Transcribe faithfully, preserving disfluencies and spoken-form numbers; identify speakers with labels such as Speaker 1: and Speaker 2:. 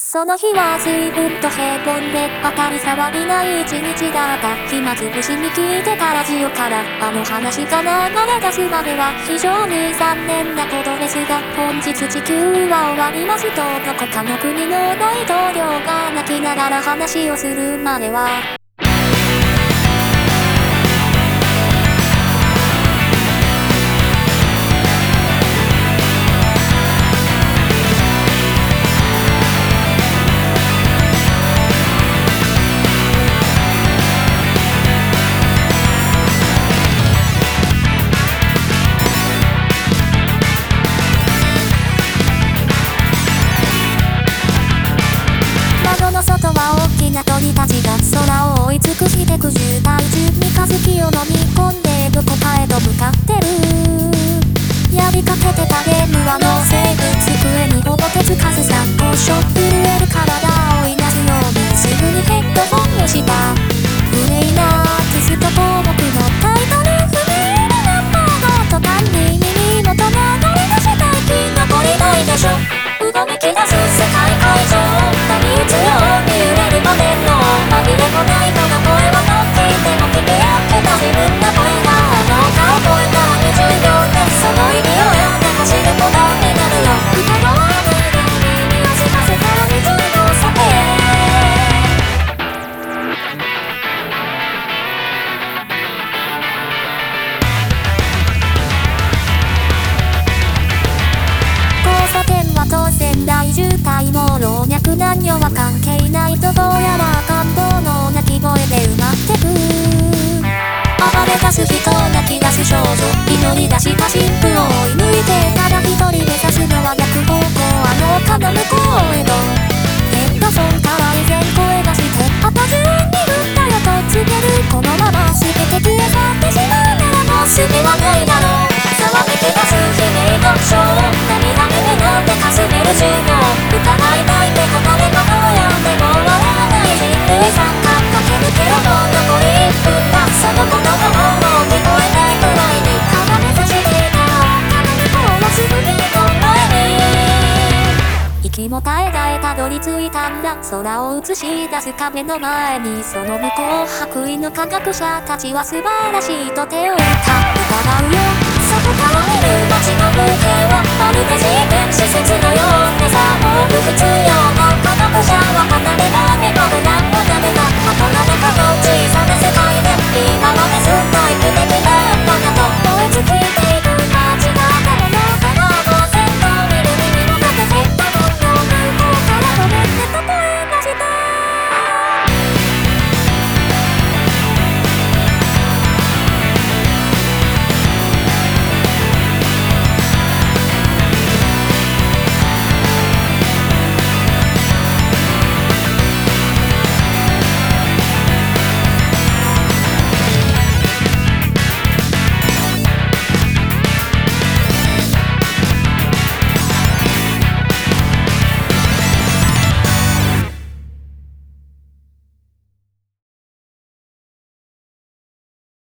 Speaker 1: その日は随分と平凡で当たり障りない一日だった。暇つぶしに聞いてたラジオからあの話が流れ出すまでは非常に残念なことですが、本日地球は終わりますとどこかの国の大統領が泣きながら話をするまでは外は大きな鳥たちが空を追い尽くしてく渋滞中三日月を飲み込んでどこかへと向かってる。やりかけてたゲームは脳生物机にほぼ手つかず参考書震える体をいなすようにすぐにヘッドホンをした。フレイナークスと項目のタイトル不明なナンバーの途端に耳元が鳴り出した生き残りないでしょ。うごめき出す世界会場波打つように揺れる場面の紛れもないこの声を乗っていても聞き合ってた自分の声があの顔超えたらにじゅうびょうでその意味を読んで走ることになるよ。疑わないで耳を澄ませたら水の酒交差点は当然大渋滞も老若男女は関係ないとどうやら赤ん坊の泣き声で埋まってく。暴れ出す人泣き出す少女祈り出した神父を追い抜いてただ一人目指すのは逆方向あの丘の向こうへとヘッドソンから以前声出してあとじゅうにふんだよと告げる。このまま全て消え去ってしまうならもう隙はないだろう。騒ぎき出す悲鳴のショー涙目になんでかすめる銃を疑いたいってここでもどうやっても終わらない人類三角駆け抜けろもう残りいっぷんだ。その言葉ももう聞こえないくらいに鼻目差していた女の子をすぐにこの前に息も絶え絶えたどり着いたんだ。空を映し出す壁の前にその向こう白衣の科学者たちは素晴らしいと手を打った疑うよ。そこから見る街の風景はまるで実験施設のようでさもう不必要